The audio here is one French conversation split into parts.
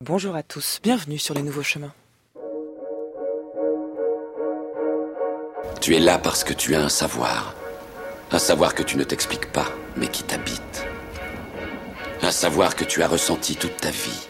Bonjour à tous, bienvenue sur les nouveaux chemins. Tu es là parce que tu as un savoir que tu ne t'expliques pas, mais qui t'habite. Un savoir que tu as ressenti toute ta vie.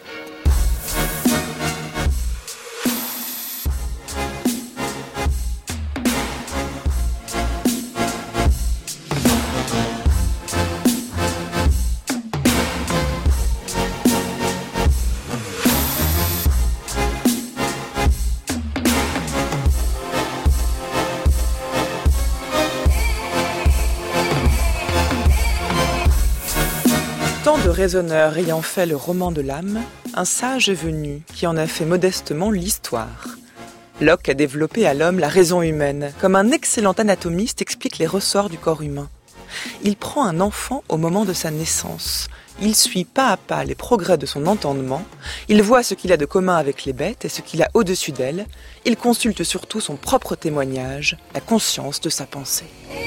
Tant de raisonneurs ayant fait le roman de l'âme, un sage est venu qui en a fait modestement l'histoire. Locke a développé à l'homme la raison humaine, comme un excellent anatomiste explique les ressorts du corps humain. Il prend un enfant au moment de sa naissance. Il suit pas à pas les progrès de son entendement. Il voit ce qu'il a de commun avec les bêtes et ce qu'il a au-dessus d'elles. Il consulte surtout son propre témoignage, la conscience de sa pensée.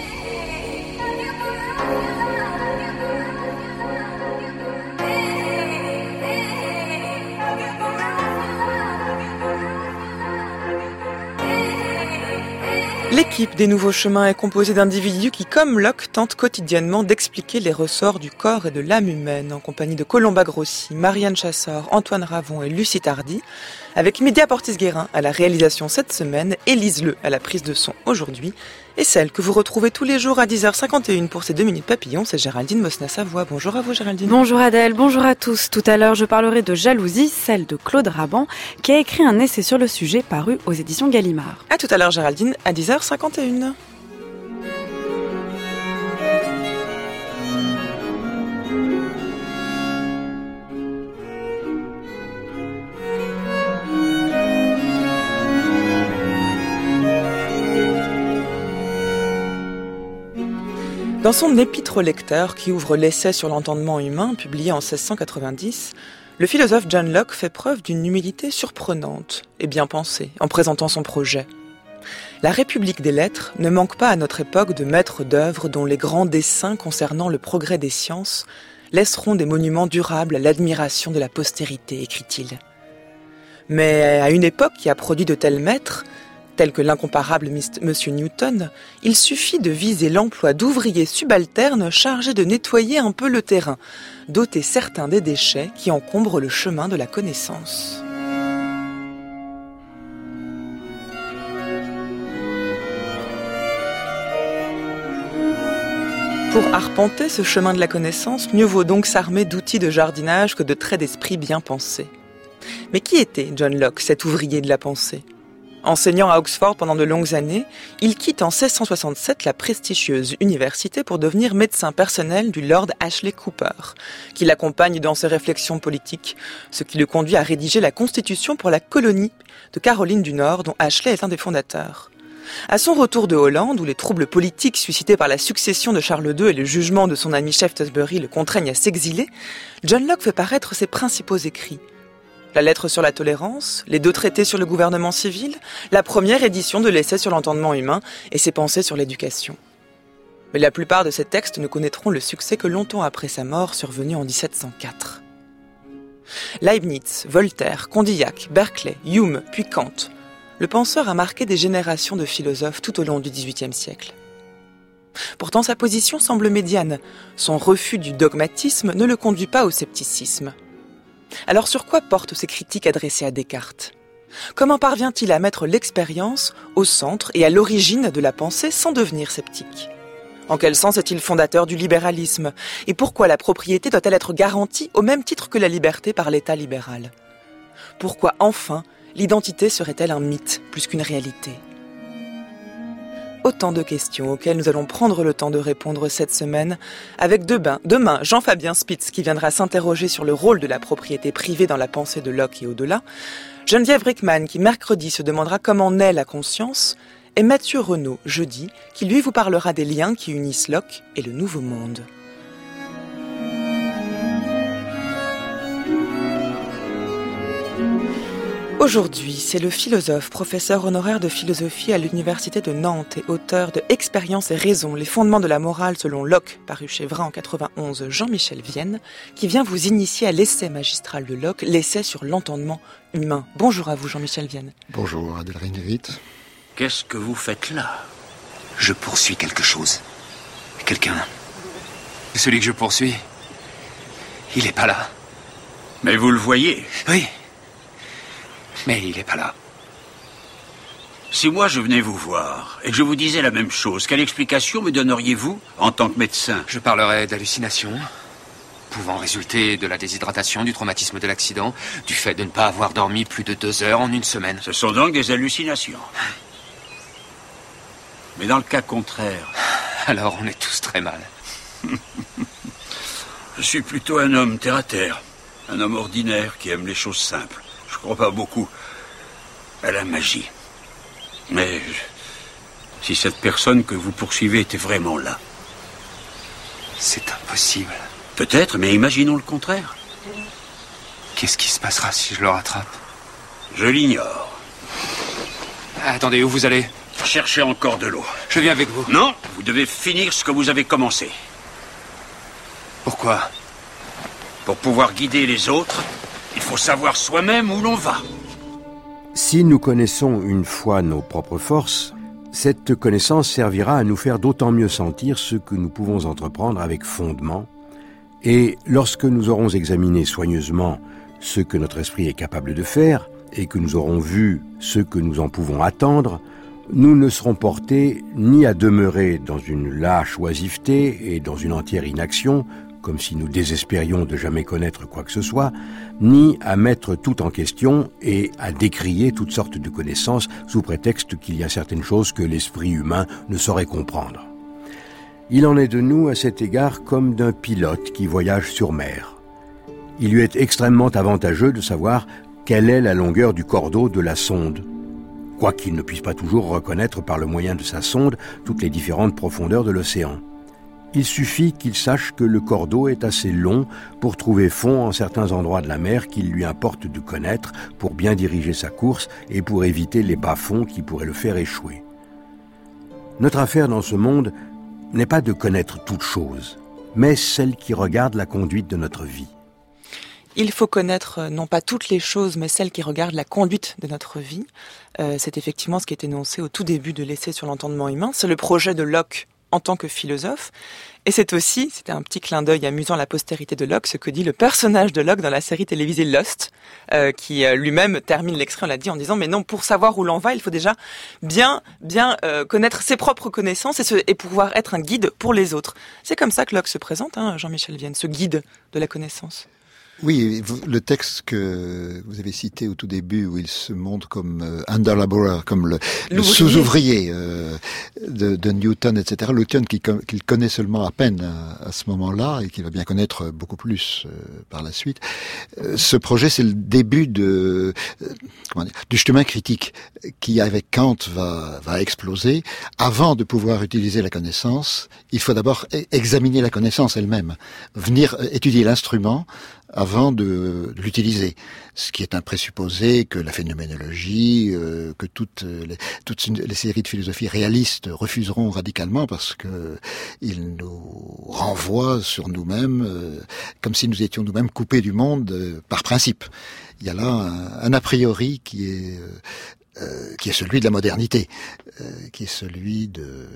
L'équipe des Nouveaux Chemins est composée d'individus qui, comme Locke, tentent quotidiennement d'expliquer les ressorts du corps et de l'âme humaine, en compagnie de Colomba Grossi, Marianne Chassor, Antoine Ravon et Lucie Tardy, avec Média Portis-Guérin à la réalisation cette semaine, Élise Le à la prise de son aujourd'hui, et celle que vous retrouvez tous les jours à 10h51 pour ces 2 minutes papillons, c'est Géraldine Mosna-Savoie. Bonjour à vous Géraldine. Bonjour Adèle, bonjour à tous. Tout à l'heure, je parlerai de Jalousie, celle de Claude Raban, qui a écrit un essai sur le sujet paru aux éditions Gallimard. À tout à l'heure Géraldine, à 10h51. Dans son épître au lecteur, qui ouvre l'essai sur l'entendement humain, publié en 1690, le philosophe John Locke fait preuve d'une humilité surprenante et bien pensée en présentant son projet. La République des lettres ne manque pas à notre époque de maîtres d'œuvre dont les grands desseins concernant le progrès des sciences laisseront des monuments durables à l'admiration de la postérité, écrit-il. Mais à une époque qui a produit de tels maîtres, tel que l'incomparable Monsieur Newton, il suffit de viser l'emploi d'ouvriers subalternes chargés de nettoyer un peu le terrain, d'ôter certains des déchets qui encombrent le chemin de la connaissance. Pour arpenter ce chemin de la connaissance, mieux vaut donc s'armer d'outils de jardinage que de traits d'esprit bien pensés. Mais qui était John Locke, cet ouvrier de la pensée ? Enseignant à Oxford pendant de longues années, il quitte en 1667 la prestigieuse université pour devenir médecin personnel du Lord Ashley Cooper, qui l'accompagne dans ses réflexions politiques, ce qui le conduit à rédiger la Constitution pour la colonie de Caroline du Nord, dont Ashley est un des fondateurs. À son retour de Hollande, où les troubles politiques suscités par la succession de Charles II et le jugement de son ami Shaftesbury le contraignent à s'exiler, John Locke fait paraître ses principaux écrits. La lettre sur la tolérance, les 2 traités sur le gouvernement civil, la première édition de l'essai sur l'entendement humain et ses pensées sur l'éducation. Mais la plupart de ces textes ne connaîtront le succès que longtemps après sa mort, survenue en 1704. Leibniz, Voltaire, Condillac, Berkeley, Hume, puis Kant. Le penseur a marqué des générations de philosophes tout au long du XVIIIe siècle. Pourtant, sa position semble médiane. Son refus du dogmatisme ne le conduit pas au scepticisme. Alors sur quoi portent ces critiques adressées à Descartes ? Comment parvient-il à mettre l'expérience au centre et à l'origine de la pensée sans devenir sceptique ? En quel sens est-il fondateur du libéralisme ? Et pourquoi la propriété doit-elle être garantie au même titre que la liberté par l'État libéral ? Pourquoi enfin l'identité serait-elle un mythe plus qu'une réalité ? Autant de questions auxquelles nous allons prendre le temps de répondre cette semaine avec demain Jean-Fabien Spitz qui viendra s'interroger sur le rôle de la propriété privée dans la pensée de Locke et au-delà, Geneviève Rickman qui mercredi se demandera comment naît la conscience et Mathieu Renaud jeudi qui lui vous parlera des liens qui unissent Locke et le Nouveau Monde. Aujourd'hui, c'est le philosophe, professeur honoraire de philosophie à l'université de Nantes et auteur de Expérience et raison, les fondements de la morale selon Locke, paru chez Vrin en 91, Jean-Michel Vienne, qui vient vous initier à l'essai magistral de Locke, l'essai sur l'entendement humain. Bonjour à vous, Jean-Michel Vienne. Bonjour, Adèle Reinevit. Qu'est-ce que vous faites là ? Je poursuis quelque chose. Quelqu'un. Celui que je poursuis, il n'est pas là. Mais vous le voyez ? Oui. Mais il n'est pas là. Si moi je venais vous voir et que je vous disais la même chose, quelle explication me donneriez-vous en tant que médecin ? Je parlerais d'hallucinations, pouvant résulter de la déshydratation, du traumatisme de l'accident, du fait de ne pas avoir dormi plus de 2 heures en une semaine. Ce sont donc des hallucinations. Mais dans le cas contraire... Alors on est tous très mal. Je suis plutôt un homme terre-à-terre, un homme ordinaire qui aime les choses simples. Je crois pas beaucoup à la magie. Mais si cette personne que vous poursuivez était vraiment là... C'est impossible. Peut-être, mais imaginons le contraire. Qu'est-ce qui se passera si je le rattrape ? Je l'ignore. Attendez, où vous allez ? Cherchez encore de l'eau. Je viens avec vous. Non, vous devez finir ce que vous avez commencé. Pourquoi ? Pour pouvoir guider les autres, il faut savoir soi-même où l'on va. Si nous connaissons une fois nos propres forces, cette connaissance servira à nous faire d'autant mieux sentir ce que nous pouvons entreprendre avec fondement. Et lorsque nous aurons examiné soigneusement ce que notre esprit est capable de faire et que nous aurons vu ce que nous en pouvons attendre, nous ne serons portés ni à demeurer dans une lâche oisiveté et dans une entière inaction, comme si nous désespérions de jamais connaître quoi que ce soit, ni à mettre tout en question et à décrier toutes sortes de connaissances sous prétexte qu'il y a certaines choses que l'esprit humain ne saurait comprendre. Il en est de nous à cet égard comme d'un pilote qui voyage sur mer. Il lui est extrêmement avantageux de savoir quelle est la longueur du cordeau de la sonde, quoiqu'il ne puisse pas toujours reconnaître par le moyen de sa sonde toutes les différentes profondeurs de l'océan. Il suffit qu'il sache que le cordeau est assez long pour trouver fond en certains endroits de la mer qu'il lui importe de connaître pour bien diriger sa course et pour éviter les bas-fonds qui pourraient le faire échouer. Notre affaire dans ce monde n'est pas de connaître toute chose, mais celle qui regarde la conduite de notre vie. Il faut connaître non pas toutes les choses, mais celles qui regardent la conduite de notre vie. C'est effectivement ce qui est énoncé au tout début de l'essai sur l'entendement humain. C'est le projet de Locke en tant que philosophe. Et c'est aussi, c'était un petit clin d'œil amusant à la postérité de Locke, ce que dit le personnage de Locke dans la série télévisée Lost, qui lui-même termine l'extrait, on l'a dit, en disant « Mais non, pour savoir où l'on va, il faut déjà bien connaître ses propres connaissances et pouvoir être un guide pour les autres. » C'est comme ça que Locke se présente, Jean-Michel Vienne, ce guide de la connaissance. Oui, le texte que vous avez cité au tout début, où il se montre comme underlaborer, comme le sous-ouvrier de Newton, etc. Newton qu'il connaît seulement à peine à ce moment-là et qu'il va bien connaître beaucoup plus par la suite. Ce projet, c'est le début du chemin critique qui, avec Kant, va exploser. Avant de pouvoir utiliser la connaissance, il faut d'abord examiner la connaissance elle-même, venir étudier l'instrument avant de l'utiliser. Ce qui est un présupposé que la phénoménologie, que toutes les séries de philosophie réalistes refuseront radicalement parce que ils nous renvoient sur nous-mêmes comme si nous étions nous-mêmes coupés du monde par principe. Il y a là un a priori qui est celui de la modernité, qui est celui de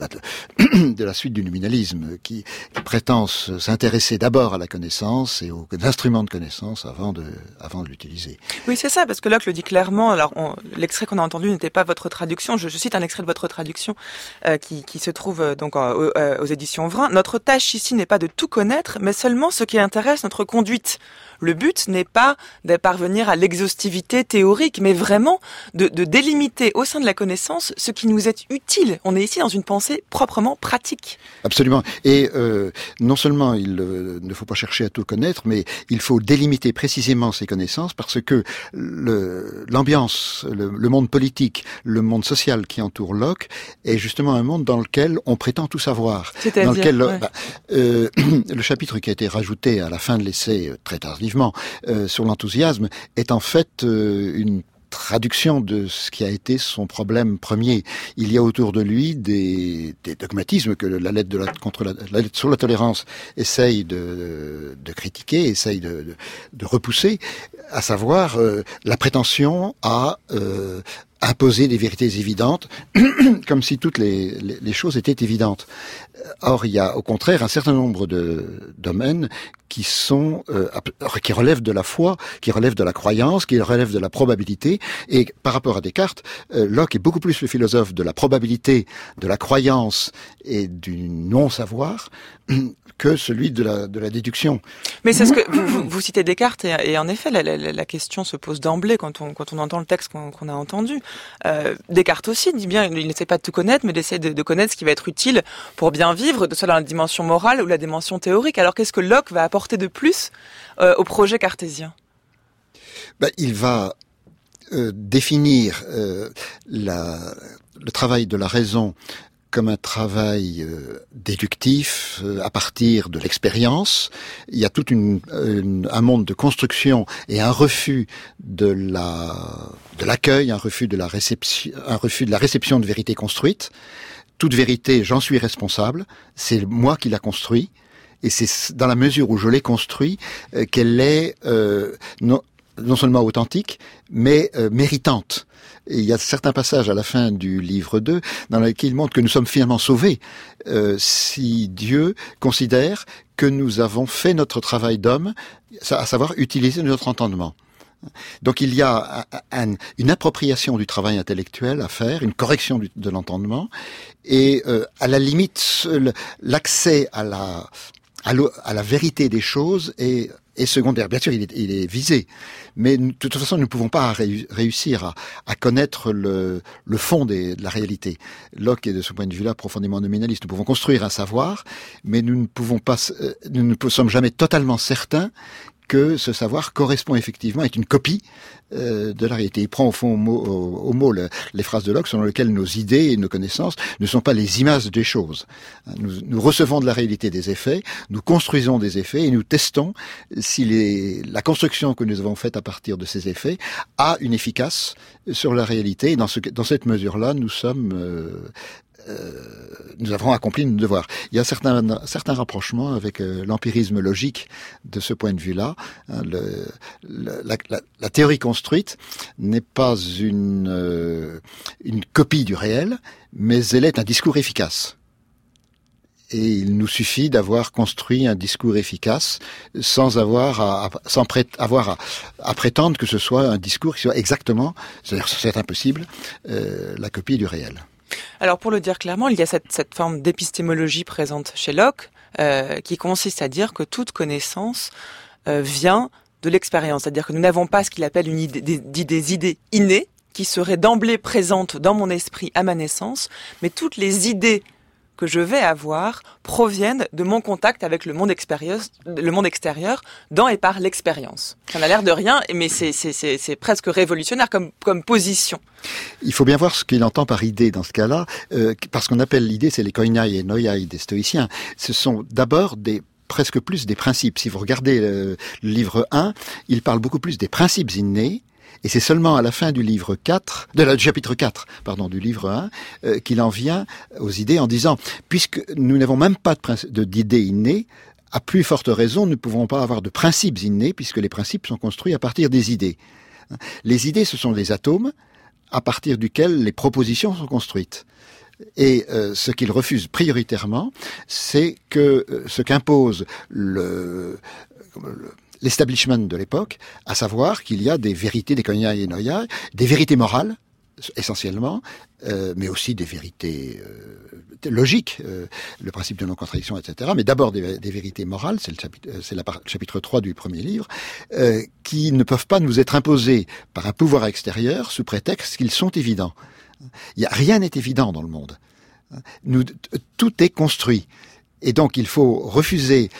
la suite du nominalisme, qui prétend s'intéresser d'abord à la connaissance et aux instruments de connaissance avant de l'utiliser. Oui, c'est ça, parce que Locke le dit clairement. Alors, l'extrait qu'on a entendu n'était pas votre traduction. Je cite un extrait de votre traduction qui se trouve donc aux éditions Vrin. Notre tâche ici n'est pas de tout connaître, mais seulement ce qui intéresse notre conduite. Le but n'est pas de parvenir à l'exhaustivité théorique, mais vraiment de de délimiter au sein de la connaissance ce qui nous est utile. On est ici dans une pensée proprement pratique. Absolument. Et non seulement il ne faut pas chercher à tout connaître, mais il faut délimiter précisément ces connaissances parce que l'ambiance, le monde politique, le monde social qui entoure Locke est justement un monde dans lequel on prétend tout savoir. C'est-à-dire, dans lequel ouais. Le chapitre qui a été rajouté à la fin de l'essai très tardivement sur l'enthousiasme est en fait une traduction de ce qui a été son problème premier. Il y a autour de lui des dogmatismes que la lettre la lettre sur la tolérance essaye de critiquer, essaye de repousser, à savoir la prétention à imposer des vérités évidentes, comme si toutes les choses étaient évidentes. Or, il y a au contraire un certain nombre de domaines qui relèvent de la foi, qui relèvent de la croyance, qui relèvent de la probabilité. Et par rapport à Descartes, Locke est beaucoup plus le philosophe de la probabilité, de la croyance et du non-savoir que celui de la déduction. Mais c'est ce que vous citez Descartes et en effet la question se pose d'emblée quand on entend le texte qu'on a entendu. Descartes aussi dit bien, il n'essaie pas de tout connaître, mais il essaie de connaître ce qui va être utile pour bien vivre, que ce soit dans la dimension morale ou la dimension théorique. Alors qu'est-ce que Locke va apporter de plus au projet cartésien ? Il va définir le travail de la raison comme un travail déductif à partir de l'expérience. Il y a tout un monde de construction et un refus de l'accueil, un refus de la réception de vérité construite. Toute vérité, j'en suis responsable, c'est moi qui l'a construit, et c'est dans la mesure où je l'ai construit qu'elle est non seulement authentique, mais méritante. Et il y a certains passages à la fin du livre 2 dans lesquels il montre que nous sommes finalement sauvés si Dieu considère que nous avons fait notre travail d'homme, à savoir utiliser notre entendement. Donc il y a une appropriation du travail intellectuel à faire, une correction de l'entendement, et à la limite, l'accès à la vérité des choses est secondaire. Bien sûr, il est visé, mais de toute façon, nous ne pouvons pas réussir à connaître le fond de la réalité. Locke est de ce point de vue-là profondément nominaliste. Nous pouvons construire un savoir, mais nous ne sommes jamais totalement certains que ce savoir correspond effectivement, est une copie de la réalité. Il prend au fond au mot les phrases de Locke selon lesquelles nos idées et nos connaissances ne sont pas les images des choses. Nous recevons de la réalité des effets, nous construisons des effets et nous testons si la construction que nous avons faite à partir de ces effets a une efficace sur la réalité. Et dans cette mesure-là, nous avons accompli notre devoir. Il y a certains rapprochements avec l'empirisme logique de ce point de vue-là. La théorie construite n'est pas une copie du réel, mais elle est un discours efficace. Et il nous suffit d'avoir construit un discours efficace sans avoir à prétendre que ce soit un discours qui soit exactement, c'est impossible, la copie du réel. Alors pour le dire clairement, il y a cette forme d'épistémologie présente chez Locke qui consiste à dire que toute connaissance vient de l'expérience. C'est-à-dire que nous n'avons pas ce qu'il appelle des idées innées qui seraient d'emblée présentes dans mon esprit à ma naissance, mais toutes les idées que je vais avoir proviennent de mon contact avec le monde extérieur dans et par l'expérience. Ça n'a l'air de rien, mais c'est presque révolutionnaire comme position. Il faut bien voir ce qu'il entend par idée dans ce cas-là, parce qu'on appelle l'idée, c'est les koinai et noiai des stoïciens. Ce sont d'abord presque plus des principes. Si vous regardez le livre 1, il parle beaucoup plus des principes innés. Et c'est seulement à la fin du chapitre 4, du livre 1, qu'il en vient aux idées en disant, puisque nous n'avons même pas d'idées innées, à plus forte raison, nous ne pouvons pas avoir de principes innés, puisque les principes sont construits à partir des idées. Les idées, ce sont des atomes à partir duquel les propositions sont construites. Et ce qu'il refuse prioritairement, c'est que ce qu'impose l'establishment de l'époque, à savoir qu'il y a des vérités, des koinai et noiai, des vérités morales essentiellement, mais aussi des vérités logiques, le principe de non-contradiction, etc. Mais d'abord des vérités morales, c'est le chapitre 3 du premier livre, qui ne peuvent pas nous être imposées par un pouvoir extérieur sous prétexte qu'ils sont évidents. Rien n'est évident dans le monde. Tout est construit. Et donc il faut refuser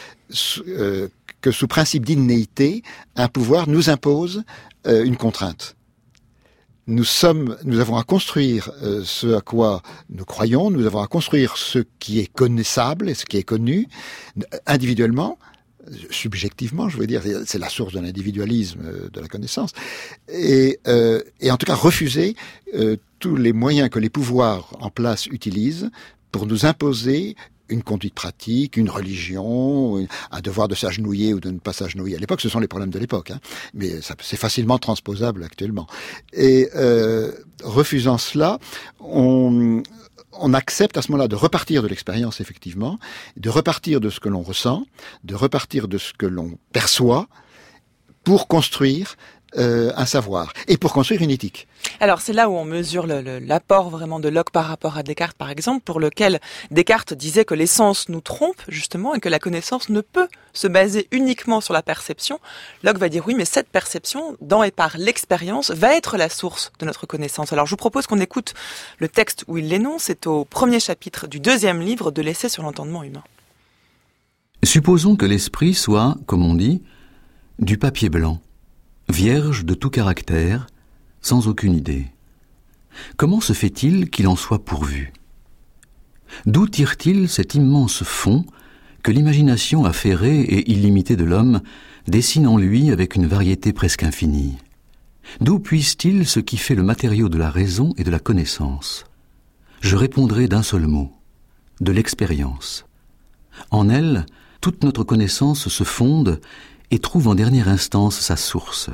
que sous principe d'innéité, un pouvoir nous impose une contrainte. Nous avons à construire ce à quoi nous croyons, nous avons à construire ce qui est connaissable et ce qui est connu, individuellement, subjectivement, je veux dire, c'est la source de l'individualisme de la connaissance, et en tout cas refuser tous les moyens que les pouvoirs en place utilisent pour nous imposer une conduite pratique, une religion, un devoir de s'agenouiller ou de ne pas s'agenouiller. À l'époque, ce sont les problèmes de l'époque, hein, mais c'est facilement transposable actuellement. Et refusant cela, on accepte à ce moment-là de repartir de l'expérience, effectivement, de repartir de ce que l'on ressent, de repartir de ce que l'on perçoit, pour construire un savoir, et pour construire une éthique. Alors c'est là où on mesure l'apport vraiment de Locke par rapport à Descartes, par exemple, pour lequel Descartes disait que les sens nous trompent, justement, et que la connaissance ne peut se baser uniquement sur la perception. Locke va dire oui, mais cette perception, dans et par l'expérience, va être la source de notre connaissance. Alors je vous propose qu'on écoute le texte où il l'énonce, c'est au premier chapitre du 2e livre de l'essai sur l'entendement humain. Supposons que l'esprit soit, comme on dit, du papier blanc, vierge de tout caractère, sans aucune idée. Comment se fait-il qu'il en soit pourvu ? D'où tire-t-il cet immense fond que l'imagination affairée et illimitée de l'homme dessine en lui avec une variété presque infinie ? D'où puise-t-il ce qui fait le matériau de la raison et de la connaissance ? Je répondrai d'un seul mot, de l'expérience. En elle, toute notre connaissance se fonde et trouve en dernière instance sa source.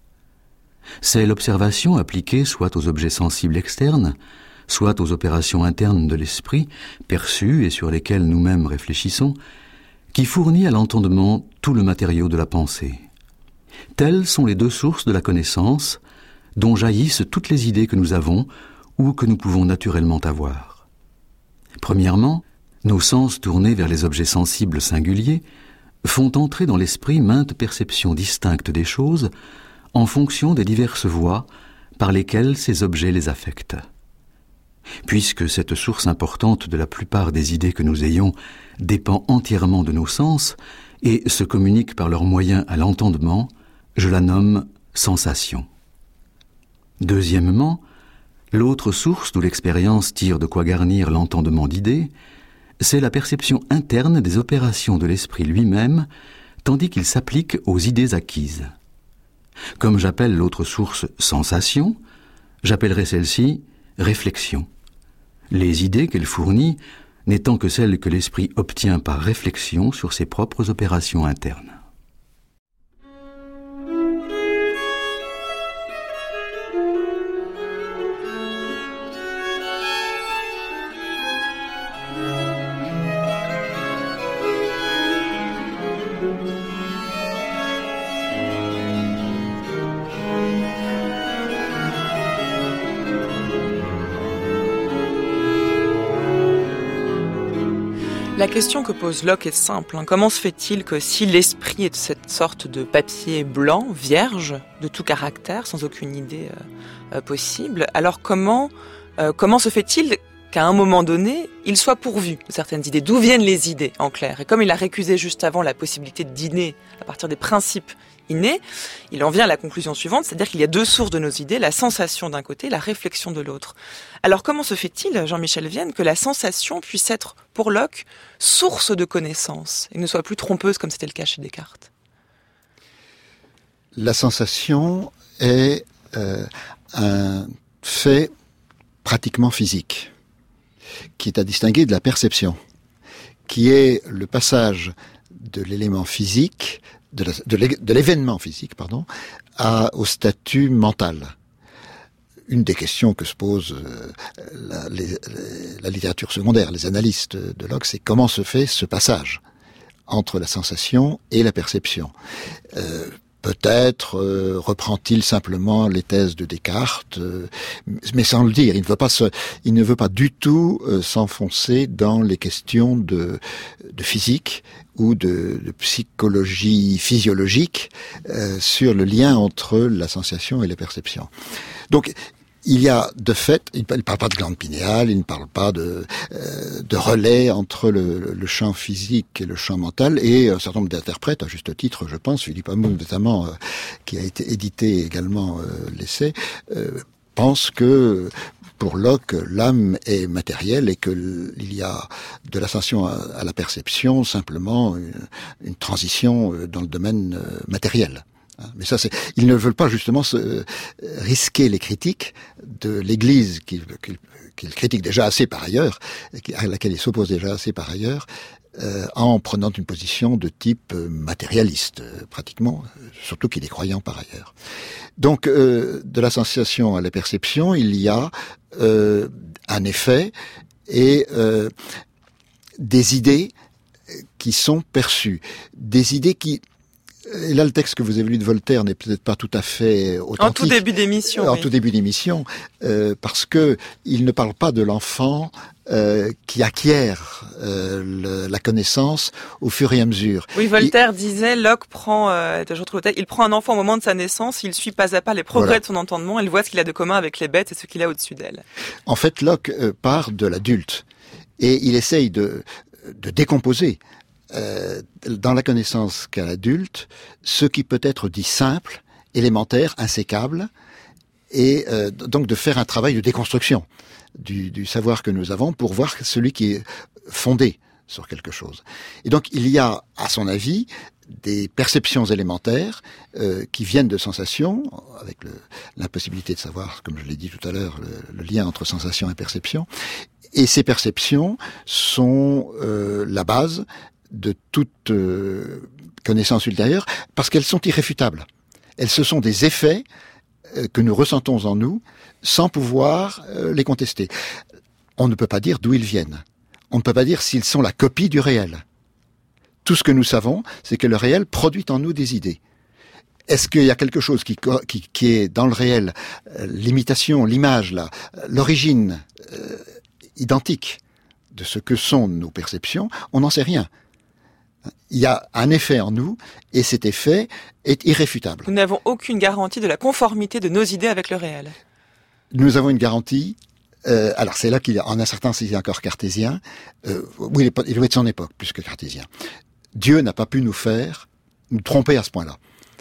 C'est l'observation appliquée soit aux objets sensibles externes, soit aux opérations internes de l'esprit, perçues et sur lesquelles nous-mêmes réfléchissons, qui fournit à l'entendement tout le matériau de la pensée. Telles sont les deux sources de la connaissance, dont jaillissent toutes les idées que nous avons ou que nous pouvons naturellement avoir. Premièrement, nos sens tournés vers les objets sensibles singuliers font entrer dans l'esprit maintes perceptions distinctes des choses en fonction des diverses voies par lesquelles ces objets les affectent. Puisque cette source importante de la plupart des idées que nous ayons dépend entièrement de nos sens et se communique par leurs moyens à l'entendement, je la nomme sensation. Deuxièmement, l'autre source d'où l'expérience tire de quoi garnir l'entendement d'idées, c'est la perception interne des opérations de l'esprit lui-même, tandis qu'il s'applique aux idées acquises. Comme j'appelle l'autre source sensation, j'appellerai celle-ci réflexion. Les idées qu'elle fournit n'étant que celles que l'esprit obtient par réflexion sur ses propres opérations internes. La question que pose Locke est simple. Comment se fait-il que si l'esprit est cette sorte de papier blanc, vierge, de tout caractère, sans aucune idée possible, alors comment se fait-il qu'à un moment donné, il soit pourvu de certaines idées ? D'où viennent les idées, en clair ? Et comme il a récusé juste avant la possibilité d'inné à partir des principes innés, il en vient à la conclusion suivante, c'est-à-dire qu'il y a deux sources de nos idées, la sensation d'un côté, la réflexion de l'autre. Alors comment se fait-il, Jean-Michel Vienne, que la sensation puisse être, pour Locke, source de connaissance et ne soit plus trompeuse comme c'était le cas chez Descartes ? La sensation est un fait pratiquement physique, qui est à distinguer de la perception, qui est le passage de l'élément physique, de l'événement physique, au statut mental. Une des questions que se pose la littérature secondaire, les analystes de Locke, c'est comment se fait ce passage entre la sensation et la perception. Peut-être reprend-il simplement les thèses de Descartes, mais sans le dire. Il ne veut pas du tout s'enfoncer dans les questions de physique ou de psychologie physiologique sur le lien entre la sensation et les perceptions. Donc, il y a de fait, il ne parle pas de glande pinéale, il ne parle pas de relais entre le champ physique et le champ mental, et un certain nombre d'interprètes, à juste titre, je pense, Philippe Hamoun notamment, qui a été édité également l'essai, pense que pour Locke, l'âme est matérielle et qu'il y a de l'ascension à la perception simplement une transition dans le domaine matériel. Mais ça, ils ne veulent pas justement risquer les critiques de l'Église qu'ils critiquent déjà assez par ailleurs, à laquelle ils s'opposent déjà assez par ailleurs, en prenant une position de type matérialiste, pratiquement, surtout qu'il est croyant par ailleurs. Donc, de la sensation à la perception, il y a un effet et des idées qui sont perçues, des idées qui... Et là, le texte que vous avez lu de Voltaire n'est peut-être pas tout à fait authentique. En tout début d'émission. En tout début d'émission, parce que il ne parle pas de l'enfant qui acquiert la connaissance au fur et à mesure. Oui, Voltaire disait, Locke prend, je retrouve le texte, il prend un enfant au moment de sa naissance, il suit pas à pas les progrès de son entendement, il voit ce qu'il a de commun avec les bêtes et ce qu'il a au-dessus d'elles. En fait, Locke part de l'adulte et il essaye de décomposer dans la connaissance qu'a l'adulte, ce qui peut être dit simple, élémentaire, insécable, et donc de faire un travail de déconstruction du savoir que nous avons pour voir celui qui est fondé sur quelque chose. Et donc il y a, à son avis, des perceptions élémentaires qui viennent de sensations, avec l'impossibilité de savoir, comme je l'ai dit tout à l'heure, le lien entre sensation et perception. Et ces perceptions sont la base de toute connaissance ultérieure, parce qu'elles sont irréfutables. Ce sont des effets que nous ressentons en nous, sans pouvoir les contester. On ne peut pas dire d'où ils viennent. On ne peut pas dire s'ils sont la copie du réel. Tout ce que nous savons, c'est que le réel produit en nous des idées. Est-ce qu'il y a quelque chose qui est dans le réel, l'imitation, l'image, l'origine identique de ce que sont nos perceptions? On n'en sait rien. Il y a un effet en nous, et cet effet est irréfutable. Nous n'avons aucune garantie de la conformité de nos idées avec le réel. Nous avons une garantie. Alors c'est là qu'il y a, en un certain sens, il est encore cartésien. Oui, il doit être de son époque, plus que cartésien. Dieu n'a pas pu nous tromper à ce point-là.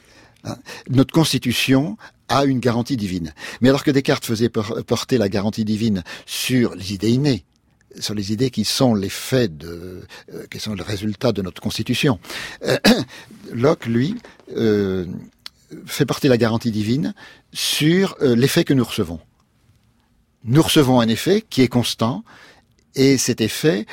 Notre constitution a une garantie divine. Mais alors que Descartes faisait porter la garantie divine sur les idées innées, sur les idées qui sont les faits qui sont le résultat de notre constitution. Locke, lui, fait porter la garantie divine sur l'effet que nous recevons. Nous recevons un effet qui est constant, et cet effet,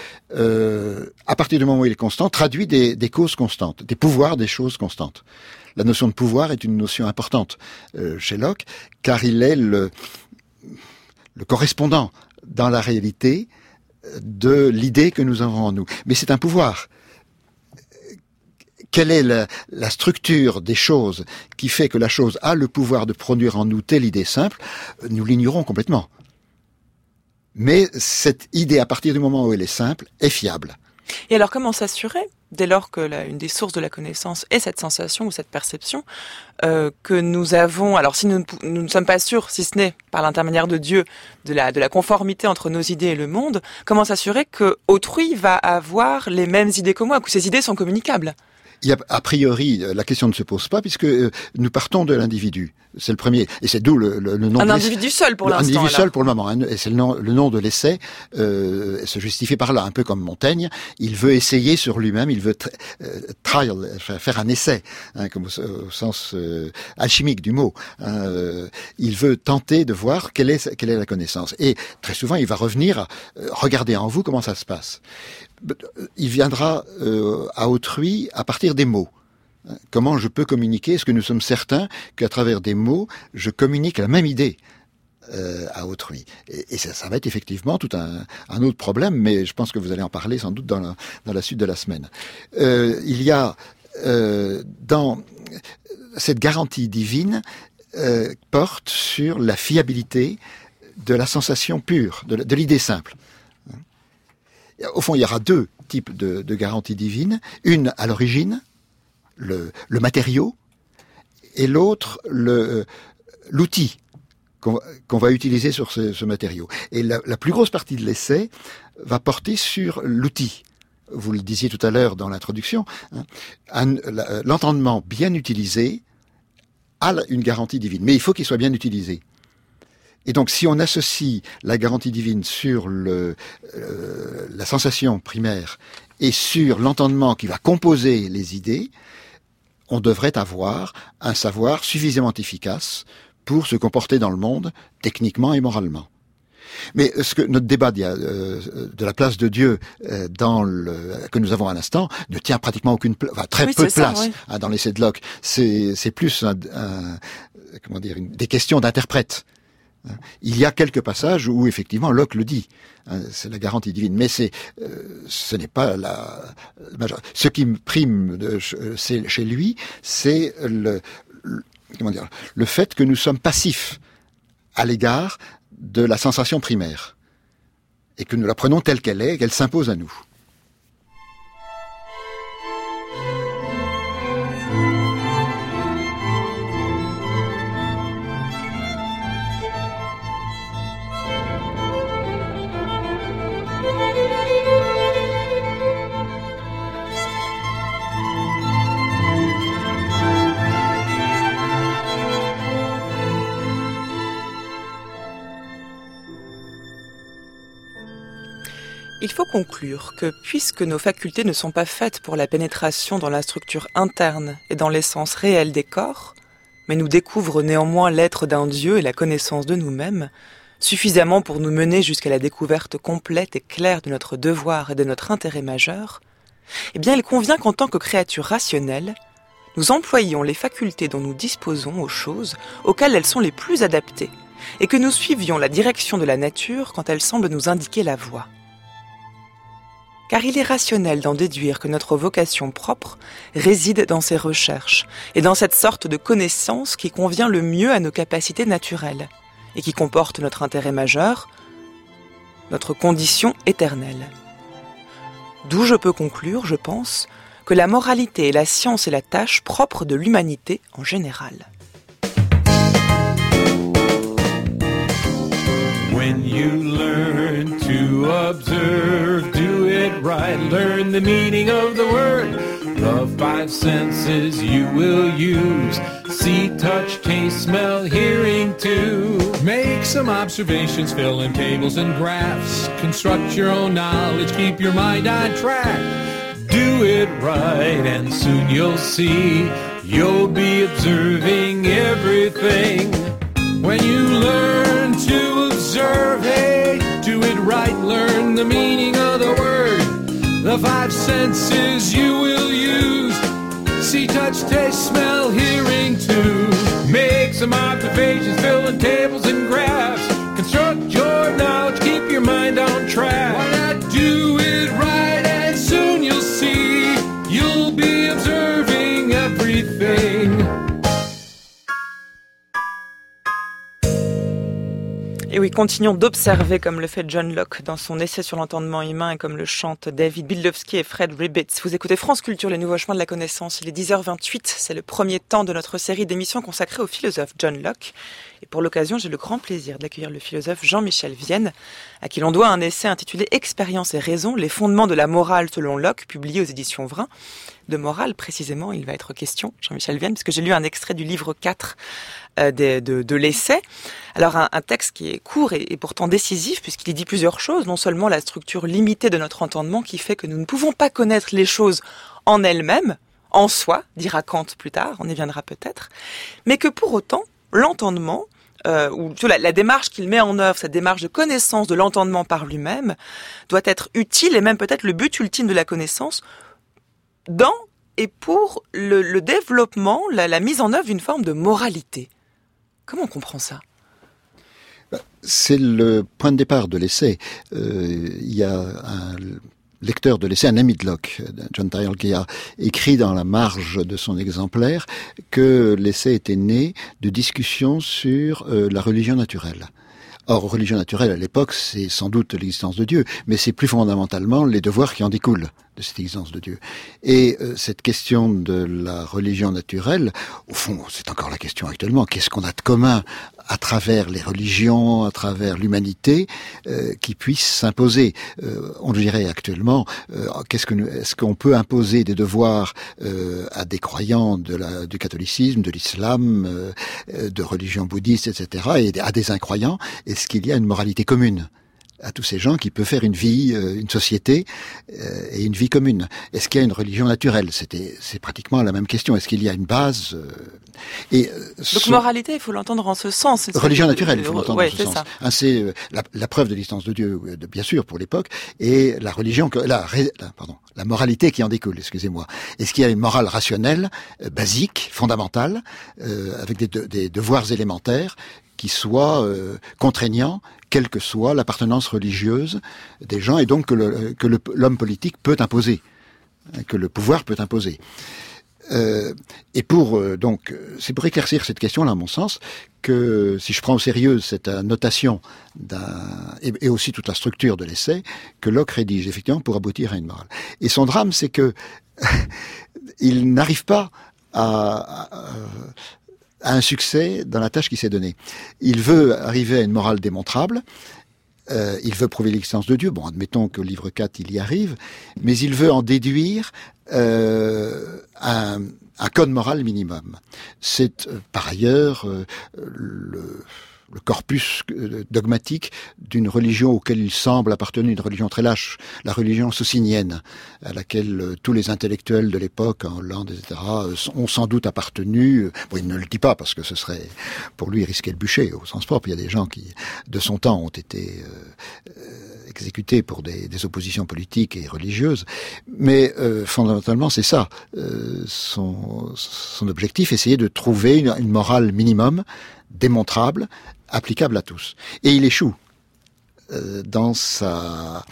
à partir du moment où il est constant, traduit des causes constantes, des pouvoirs des choses constantes. La notion de pouvoir est une notion importante chez Locke, car il est le correspondant dans la réalité de l'idée que nous avons en nous. Mais c'est un pouvoir. Quelle est la structure des choses qui fait que la chose a le pouvoir de produire en nous telle idée simple? Nous l'ignorons complètement. Mais cette idée, à partir du moment où elle est simple, est fiable. Et alors, comment s'assurer, dès lors que une des sources de la connaissance est cette sensation ou cette perception, que nous avons, alors si nous ne sommes pas sûrs, si ce n'est par l'intermédiaire de Dieu, de la conformité entre nos idées et le monde, comment s'assurer que autrui va avoir les mêmes idées que moi, que ces idées sont communicables? A priori, la question ne se pose pas, puisque nous partons de l'individu. C'est le premier. Et c'est d'où le nom un de individu seul pour l'instant. Un individu alors. seul pour le moment. Et c'est le nom de l'essai se justifie par là, un peu comme Montaigne. Il veut essayer sur lui-même, il veut trial, faire un essai, comme au sens alchimique du mot. Il veut tenter de voir quelle est la connaissance. Et très souvent, il va revenir, regarder en vous comment ça se passe. Il viendra à autrui à partir des mots. Comment je peux communiquer? Est-ce que nous sommes certains qu'à travers des mots, je communique la même idée à autrui? Et ça va être effectivement tout un autre problème, mais je pense que vous allez en parler sans doute dans la suite de la semaine. Il y a dans cette garantie divine porte sur la fiabilité de la sensation pure, de l'idée simple. Au fond, il y aura deux types de garanties divines. Une à l'origine, le matériau, et l'autre, l'outil qu'on va utiliser sur ce matériau. Et la plus grosse partie de l'essai va porter sur l'outil. Vous le disiez tout à l'heure dans l'introduction, l'entendement bien utilisé a une garantie divine, mais il faut qu'il soit bien utilisé. Et donc, si on associe la garantie divine sur la sensation primaire et sur l'entendement qui va composer les idées, on devrait avoir un savoir suffisamment efficace pour se comporter dans le monde, techniquement et moralement. Mais notre débat de la place de Dieu que nous avons à l'instant ne tient pratiquement aucune place, très peu de place dans l'essai de Locke. C'est plus des questions d'interprète. Il y a quelques passages où effectivement Locke le dit, c'est la garantie divine, mais ce n'est pas ce qui prime chez lui, c'est le fait que nous sommes passifs à l'égard de la sensation primaire et que nous la prenons telle qu'elle est et qu'elle s'impose à nous. Il faut conclure que puisque nos facultés ne sont pas faites pour la pénétration dans la structure interne et dans l'essence réelle des corps, mais nous découvrent néanmoins l'être d'un Dieu et la connaissance de nous-mêmes, suffisamment pour nous mener jusqu'à la découverte complète et claire de notre devoir et de notre intérêt majeur, eh bien il convient qu'en tant que créatures rationnelles, nous employions les facultés dont nous disposons aux choses auxquelles elles sont les plus adaptées, et que nous suivions la direction de la nature quand elle semble nous indiquer la voie. Car il est rationnel d'en déduire que notre vocation propre réside dans ces recherches et dans cette sorte de connaissance qui convient le mieux à nos capacités naturelles et qui comporte notre intérêt majeur, notre condition éternelle. D'où je peux conclure, je pense, que la moralité et la science est la tâche propre de l'humanité en général. When you learn to observe, do it right, learn the meaning of the word. The five senses you will use, see, touch, taste, smell, hearing too. Make some observations, fill in tables and graphs, construct your own knowledge, keep your mind on track. Do it right and soon you'll see, you'll be observing everything. When you learn to observe, hey, do it right, learn the meaning of the word. The five senses you will use, see, touch, taste, smell, hearing too. Make some observations, fill in tables and graphs, construct your knowledge, keep your mind on track. Why not do it right and soon you'll see, you'll be observing everything. Et oui, continuons d'observer comme le fait John Locke dans son essai sur l'entendement humain et comme le chantent David Bildowski et Fred Ribbits. Vous écoutez France Culture, les nouveaux chemins de la connaissance. Il est 10h28, c'est le premier temps de notre série d'émissions consacrée au philosophe John Locke. Et pour l'occasion, j'ai le grand plaisir d'accueillir le philosophe Jean-Michel Vienne, à qui l'on doit un essai intitulé « Expérience et raison, les fondements de la morale selon Locke », publié aux éditions Vrin. De morale, précisément, il va être question, Jean-Michel Vienne, puisque j'ai lu un extrait du livre 4 de l'essai. Alors, un texte qui est court et pourtant décisif, puisqu'il y dit plusieurs choses, non seulement la structure limitée de notre entendement qui fait que nous ne pouvons pas connaître les choses en elles-mêmes, en soi, dira Kant plus tard, on y viendra peut-être, mais que pour autant, l'entendement, ou la démarche qu'il met en œuvre, cette démarche de connaissance de l'entendement par lui-même, doit être utile et même peut-être le but ultime de la connaissance dans et pour le développement, la mise en œuvre d'une forme de moralité. Comment on comprend ça ? C'est le point de départ de l'essai. Il y a lecteur de l'essai, un ami de Locke, John Tyrrell, qui a écrit dans la marge de son exemplaire que l'essai était né de discussions sur la religion naturelle. Or, religion naturelle à l'époque, c'est sans doute l'existence de Dieu, mais c'est plus fondamentalement les devoirs qui en découlent de cette existence de Dieu. Et cette question de la religion naturelle, au fond, c'est encore la question actuellement. Qu'est-ce qu'on a de commun à travers les religions, à travers l'humanité, qui puisse s'imposer? On dirait actuellement, est-ce qu'on peut imposer des devoirs à des croyants du catholicisme, de l'islam, de religion bouddhiste, etc., et à des incroyants? Est-ce qu'il y a une moralité commune à tous ces gens qui peuvent faire une vie, une société et une vie commune? Est-ce qu'il y a une religion naturelle? C'est pratiquement la même question. Est-ce qu'il y a une base Donc moralité, il faut l'entendre en ce sens. Religion naturelle, il faut l'entendre en ce sens. Ça. C'est la preuve de l'existence de Dieu, bien sûr, pour l'époque, et la religion, la moralité qui en découle, excusez-moi. Est-ce qu'il y a une morale rationnelle, basique, fondamentale, avec des devoirs élémentaires qui soient contraignants, quelle que soit l'appartenance religieuse des gens, et donc que l'homme politique peut imposer, que le pouvoir peut imposer. Et donc, c'est pour éclaircir cette question-là, à mon sens, que si je prends au sérieux cette annotation et aussi toute la structure de l'essai, que Locke rédige effectivement pour aboutir à une morale. Et son drame, c'est que il n'arrive pas à un succès dans la tâche qu'il s'est donnée. Il veut arriver à une morale démontrable, il veut prouver l'existence de Dieu, bon, admettons qu'au livre 4 il y arrive, mais il veut en déduire un code moral minimum. C'est par ailleurs le corpus dogmatique d'une religion auquel il semble appartenir, une religion très lâche, la religion socinienne, à laquelle tous les intellectuels de l'époque, en Hollande, etc., ont sans doute appartenu. Bon, il ne le dit pas parce que ce serait, pour lui, risquer le bûcher, au sens propre. Il y a des gens qui, de son temps, ont été exécutés pour des oppositions politiques et religieuses. Mais fondamentalement, c'est ça. Son objectif, essayer de trouver une morale minimum, démontrable, applicable à tous. Et il échoue dans sa...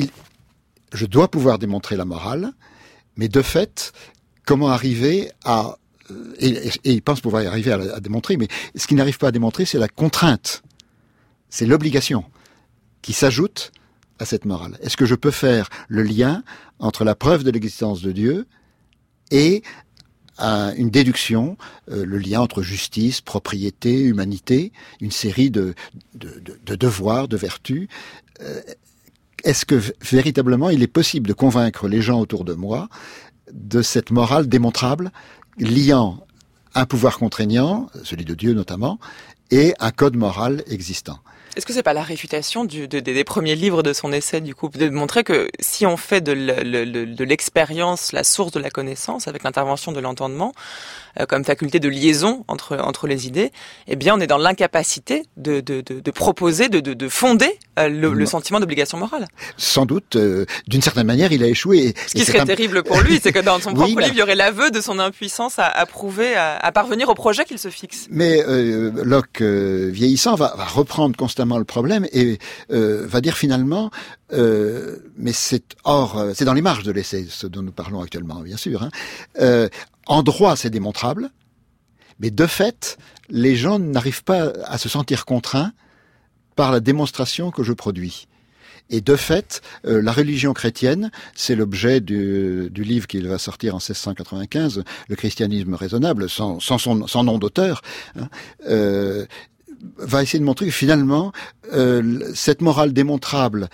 Je dois pouvoir démontrer la morale, mais de fait, comment arriver à... Et il pense pouvoir y arriver à démontrer, mais ce qu'il n'arrive pas à démontrer, c'est la contrainte, c'est l'obligation qui s'ajoute à cette morale. Est-ce que je peux faire le lien entre la preuve de l'existence de Dieu et une déduction, le lien entre justice, propriété, humanité, une série de devoirs, de vertus. Est-ce que véritablement il est possible de convaincre les gens autour de moi de cette morale démontrable, liant un pouvoir contraignant, celui de Dieu notamment, et un code moral existant? Est-ce que c'est pas la réfutation des premiers livres de son essai, du coup, de montrer que si on fait de l'expérience la source de la connaissance, avec l'intervention de l'entendement, comme faculté de liaison entre les idées, eh bien, on est dans l'incapacité de proposer, de fonder le sentiment d'obligation morale. Sans doute, d'une certaine manière, il a échoué. Ce qui serait terrible pour lui, c'est que dans son propre livre, il y aurait l'aveu de son impuissance à prouver, à parvenir au projet qu'il se fixe. Mais Locke, vieillissant, va reprendre constamment le problème et va dire finalement, mais c'est dans les marges de l'essai, ce dont nous parlons actuellement, bien sûr. En droit, c'est démontrable, mais de fait, les gens n'arrivent pas à se sentir contraints par la démonstration que je produis. Et de fait, la religion chrétienne, c'est l'objet du livre qu'il va sortir en 1695, Le christianisme raisonnable, sans nom d'auteur, va essayer de montrer que finalement, cette morale démontrable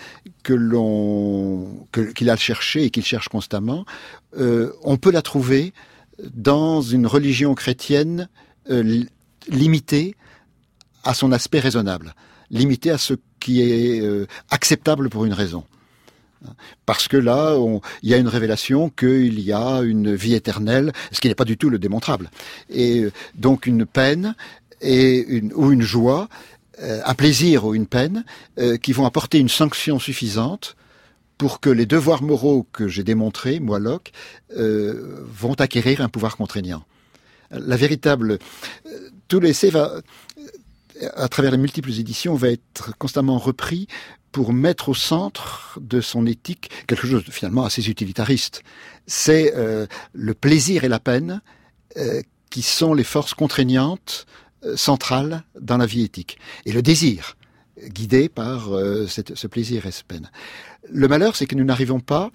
qu'il a cherché et qu'il cherche constamment, on peut la trouver dans une religion chrétienne limitée à son aspect raisonnable, limitée à ce qui est acceptable pour une raison. Parce que là, il y a une révélation qu'il y a une vie éternelle, ce qui n'est pas du tout le démontrable. Et donc une peine ou une joie, un plaisir ou une peine, qui vont apporter une sanction suffisante pour que les devoirs moraux que j'ai démontrés, moi Locke, vont acquérir un pouvoir contraignant. Tout l'essai à travers les multiples éditions, va être constamment repris pour mettre au centre de son éthique quelque chose de finalement assez utilitariste. C'est le plaisir et la peine qui sont les forces contraignantes centrales dans la vie éthique. Et le désir, guidé par ce plaisir et cette peine. Le malheur, c'est que nous n'arrivons pas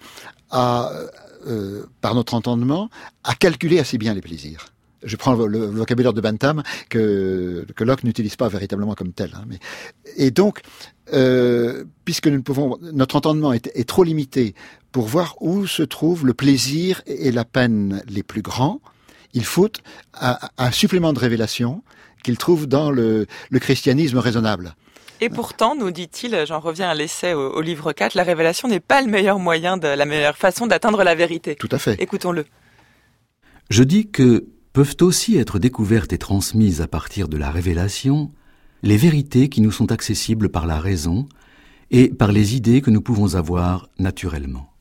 par notre entendement, à calculer assez bien les plaisirs. Je prends le vocabulaire de Bentham que Locke n'utilise pas véritablement comme tel. Hein, et donc, puisque notre entendement est trop limité pour voir où se trouve le plaisir et la peine les plus grands, il faut un supplément de révélation qu'il trouve dans le christianisme raisonnable. Et pourtant, nous dit-il, j'en reviens à l'essai au livre 4, la révélation n'est pas le meilleur moyen, la meilleure façon d'atteindre la vérité. Tout à fait. Écoutons-le. Je dis que peuvent aussi être découvertes et transmises à partir de la révélation les vérités qui nous sont accessibles par la raison et par les idées que nous pouvons avoir naturellement.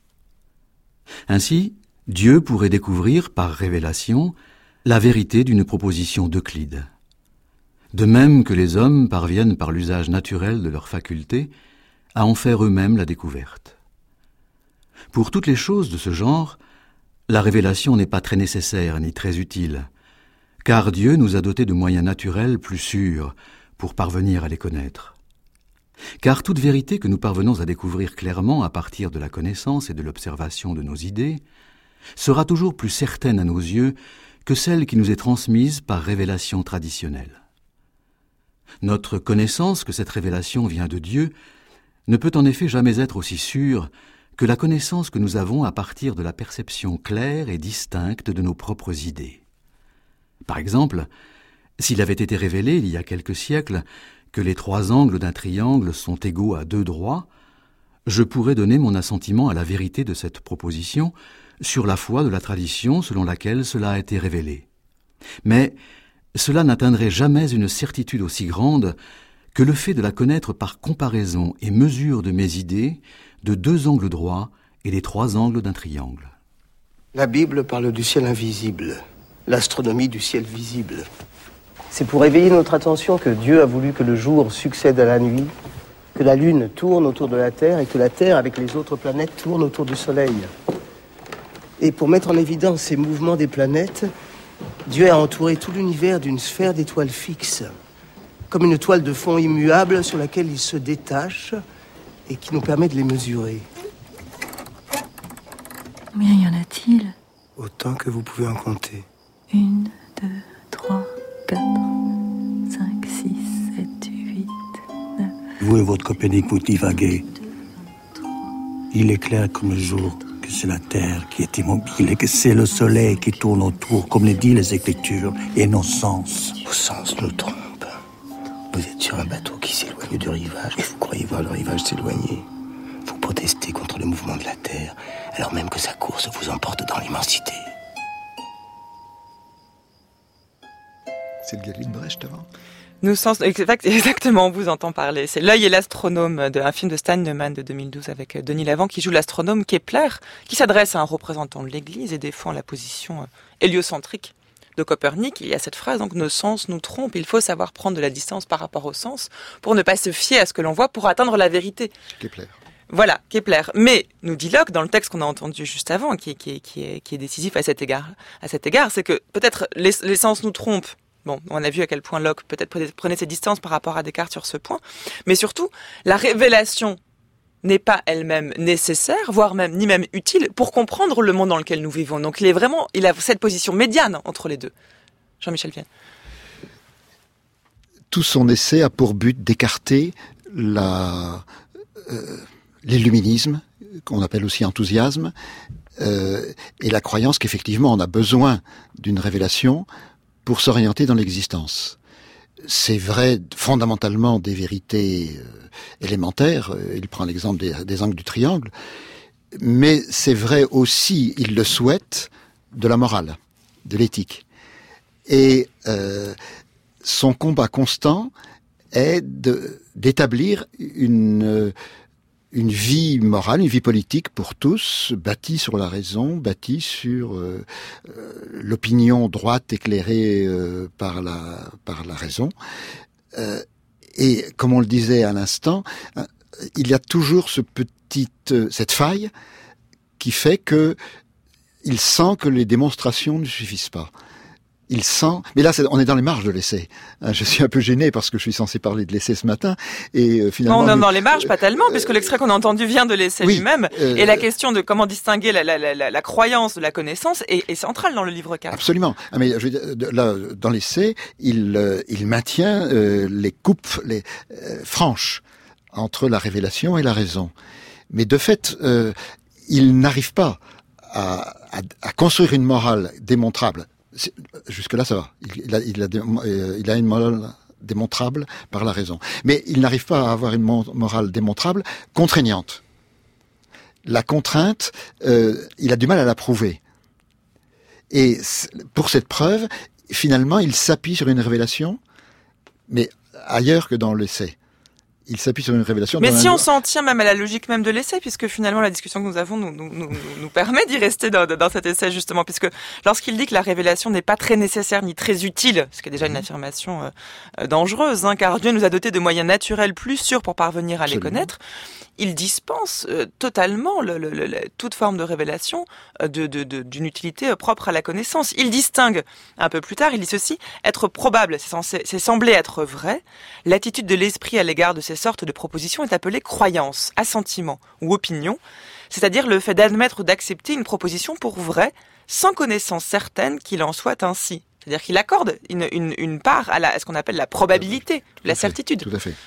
Ainsi, Dieu pourrait découvrir par révélation la vérité d'une proposition d'Euclide. De même que les hommes parviennent par l'usage naturel de leurs facultés à en faire eux-mêmes la découverte. Pour toutes les choses de ce genre, la révélation n'est pas très nécessaire ni très utile, car Dieu nous a dotés de moyens naturels plus sûrs pour parvenir à les connaître. Car toute vérité que nous parvenons à découvrir clairement à partir de la connaissance et de l'observation de nos idées sera toujours plus certaine à nos yeux que celle qui nous est transmise par révélation traditionnelle. Notre connaissance que cette révélation vient de Dieu ne peut en effet jamais être aussi sûre que la connaissance que nous avons à partir de la perception claire et distincte de nos propres idées. Par exemple, s'il avait été révélé il y a quelques siècles que les 3 angles d'un triangle sont égaux à 2 droits, je pourrais donner mon assentiment à la vérité de cette proposition sur la foi de la tradition selon laquelle cela a été révélé. Mais cela n'atteindrait jamais une certitude aussi grande que le fait de la connaître par comparaison et mesure de mes idées de 2 angles droits et des 3 angles d'un triangle. La Bible parle du ciel invisible, l'astronomie du ciel visible. C'est pour éveiller notre attention que Dieu a voulu que le jour succède à la nuit, que la Lune tourne autour de la Terre et que la Terre, avec les autres planètes, tourne autour du Soleil. Et pour mettre en évidence ces mouvements des planètes, Dieu a entouré tout l'univers d'une sphère d'étoiles fixes, comme une toile de fond immuable sur laquelle il se détache et qui nous permet de les mesurer. Combien y en a-t-il? Autant que vous pouvez en compter. 1, 2, 3, 4, 5, 6, 7, 8, 9... Vous et votre Copernic, vous divaguez. Il est clair comme le jour que c'est la Terre qui est immobile et que c'est le Soleil qui tourne autour, comme le disent les Écritures, et nos sens. Vos sens nous trompent. Vous êtes sur un bateau qui s'éloigne du rivage et vous croyez voir le rivage s'éloigner. Vous protestez contre le mouvement de la Terre, alors même que sa course vous emporte dans l'immensité. C'est le Galilée de Brecht avant. Exactement, on vous entend parler. C'est L'œil et l'astronome, un film de Stan Neumann de 2012 avec Denis Lavant qui joue l'astronome Kepler, qui s'adresse à un représentant de l'Église et défend la position héliocentrique de Copernic. Il y a cette phrase, donc, nos sens nous trompent. Il faut savoir prendre de la distance par rapport aux sens pour ne pas se fier à ce que l'on voit pour atteindre la vérité. Kepler. Voilà, Kepler. Mais, nous dit Locke, dans le texte qu'on a entendu juste avant, qui est décisif à cet égard, c'est que peut-être les sens nous trompent. Bon, on a vu à quel point Locke peut-être prenait ses distances par rapport à Descartes sur ce point. Mais surtout, la révélation n'est pas elle-même nécessaire, voire même ni même utile pour comprendre le monde dans lequel nous vivons. Donc il a cette position médiane entre les deux. Jean-Michel Vienne. Tout son essai a pour but d'écarter l'illuminisme, qu'on appelle aussi enthousiasme, et la croyance qu'effectivement on a besoin d'une révélation pour s'orienter dans l'existence. C'est vrai fondamentalement des vérités élémentaires, il prend l'exemple des angles du triangle, mais c'est vrai aussi, il le souhaite, de la morale, de l'éthique. Et son combat constant est d'établir une vie morale, une vie politique pour tous, bâtie sur la raison, bâtie sur l'opinion droite éclairée par la raison, Et comme on le disait à l'instant, il y a toujours cette faille qui fait que il sent que les démonstrations ne suffisent pas. Il sent, mais là, on est dans les marges de l'essai. Je suis un peu gêné parce que je suis censé parler de l'essai ce matin, et finalement. Non, dans les marges, pas tellement, puisque l'extrait qu'on a entendu vient de l'essai lui-même, et la question de comment distinguer la croyance de la connaissance est centrale dans le livre 4. Absolument. Mais je veux dire, là, dans l'essai, il maintient les coupes franches entre la révélation et la raison. Mais de fait, il n'arrive pas à construire une morale démontrable. Jusque-là, ça va. Il a une morale démontrable par la raison. Mais il n'arrive pas à avoir une morale démontrable contraignante. La contrainte, il a du mal à la prouver. Et pour cette preuve, finalement, il s'appuie sur une révélation, mais ailleurs que dans l'essai. Il s'appuie sur une révélation. Mais si on s'en tient même à la logique même de l'essai, puisque finalement la discussion que nous avons nous permet d'y rester dans cet essai justement, puisque lorsqu'il dit que la révélation n'est pas très nécessaire ni très utile, ce qui est déjà une affirmation dangereuse, car Dieu nous a dotés de moyens naturels plus sûrs pour parvenir à les connaître, il dispense totalement toute forme de révélation d'une utilité propre à la connaissance. Il distingue un peu plus tard, il dit ceci: être probable, c'est sembler être vrai. L'attitude de l'esprit à l'égard de ces sortes de propositions est appelée croyance, assentiment ou opinion, c'est-à-dire le fait d'admettre ou d'accepter une proposition pour vraie, sans connaissance certaine qu'il en soit ainsi. C'est-à-dire qu'il accorde une part à ce qu'on appelle la probabilité, la certitude. Tout à fait.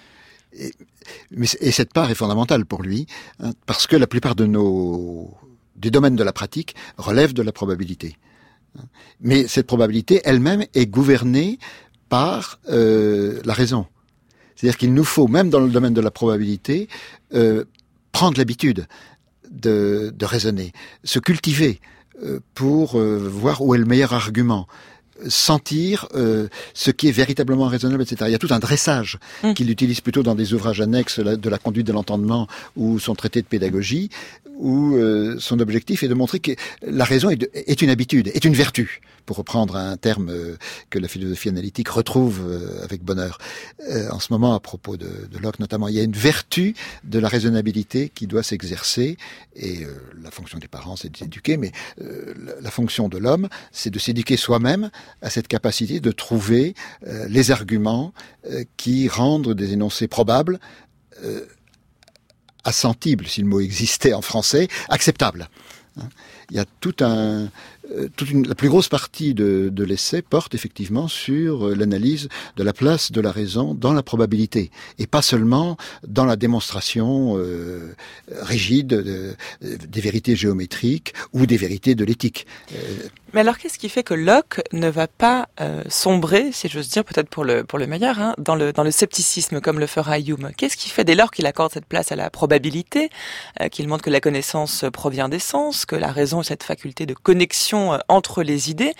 Et cette part est fondamentale pour lui, parce que la plupart des domaines de la pratique relèvent de la probabilité. Mais cette probabilité elle-même est gouvernée par la raison. C'est-à-dire qu'il nous faut, même dans le domaine de la probabilité, prendre l'habitude de raisonner, se cultiver pour voir où est le meilleur argument, sentir ce qui est véritablement raisonnable, etc. Il y a tout un dressage qu'il utilise plutôt dans des ouvrages annexes de la conduite de l'entendement ou son traité de pédagogie, où son objectif est de montrer que la raison est une habitude, est une vertu, pour reprendre un terme que la philosophie analytique retrouve avec bonheur en ce moment à propos de Locke notamment. Il y a une vertu de la raisonnabilité qui doit s'exercer, et la fonction des parents c'est de s'éduquer, mais la fonction de l'homme c'est de s'éduquer soi-même à cette capacité de trouver les arguments qui rendent des énoncés probables, assentibles, si le mot existait en français, acceptables. Il y a la plus grosse partie de l'essai porte effectivement sur l'analyse de la place de la raison dans la probabilité, et pas seulement dans la démonstration rigide des vérités géométriques ou des vérités de l'éthique. Mais alors, qu'est-ce qui fait que Locke ne va pas sombrer, si j'ose dire, peut-être pour le meilleur, dans le scepticisme comme le fera Hume? Qu'est-ce qui fait, dès lors qu'il accorde cette place à la probabilité, qu'il montre que la connaissance provient des sens, que la raison est cette faculté de connexion entre les idées,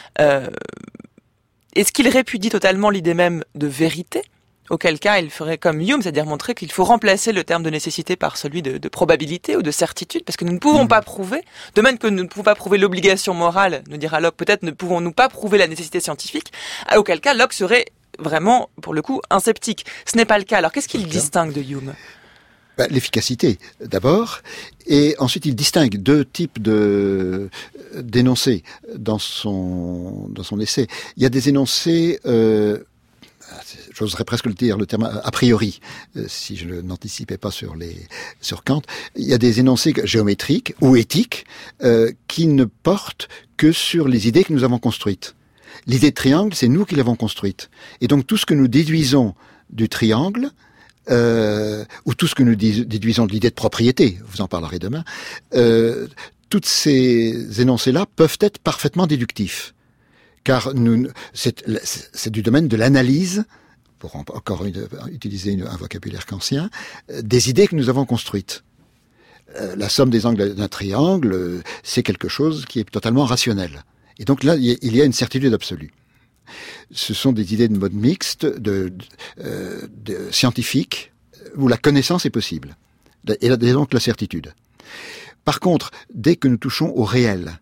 est-ce qu'il répudie totalement l'idée même de vérité? Auquel cas, il ferait comme Hume, c'est-à-dire montrer qu'il faut remplacer le terme de nécessité par celui de probabilité ou de certitude, parce que nous ne pouvons pas prouver, de même que nous ne pouvons pas prouver l'obligation morale, nous dira Locke, peut-être ne pouvons-nous pas prouver la nécessité scientifique, auquel cas Locke serait vraiment, pour le coup, un sceptique. Ce n'est pas le cas. Alors qu'est-ce qu'il distingue de Hume? L'efficacité, d'abord, et ensuite il distingue deux types d'énoncés dans son essai. Il y a des énoncés, j'oserais presque le dire, le terme a priori, si je n'anticipais pas sur Kant. Il y a des énoncés géométriques ou éthiques qui ne portent que sur les idées que nous avons construites. L'idée de triangle, c'est nous qui l'avons construite. Et donc tout ce que nous déduisons du triangle, ou tout ce que nous déduisons de l'idée de propriété, vous en parlerez demain, toutes ces énoncés-là peuvent être parfaitement déductifs, car c'est du domaine de l'analyse, pour encore utiliser un vocabulaire kantien, des idées que nous avons construites. La somme des angles d'un triangle, c'est quelque chose qui est totalement rationnel. Et donc là, il y a une certitude absolue. Ce sont des idées de mode mixte, de scientifiques, où la connaissance est possible. Et donc la certitude. Par contre, dès que nous touchons au réel,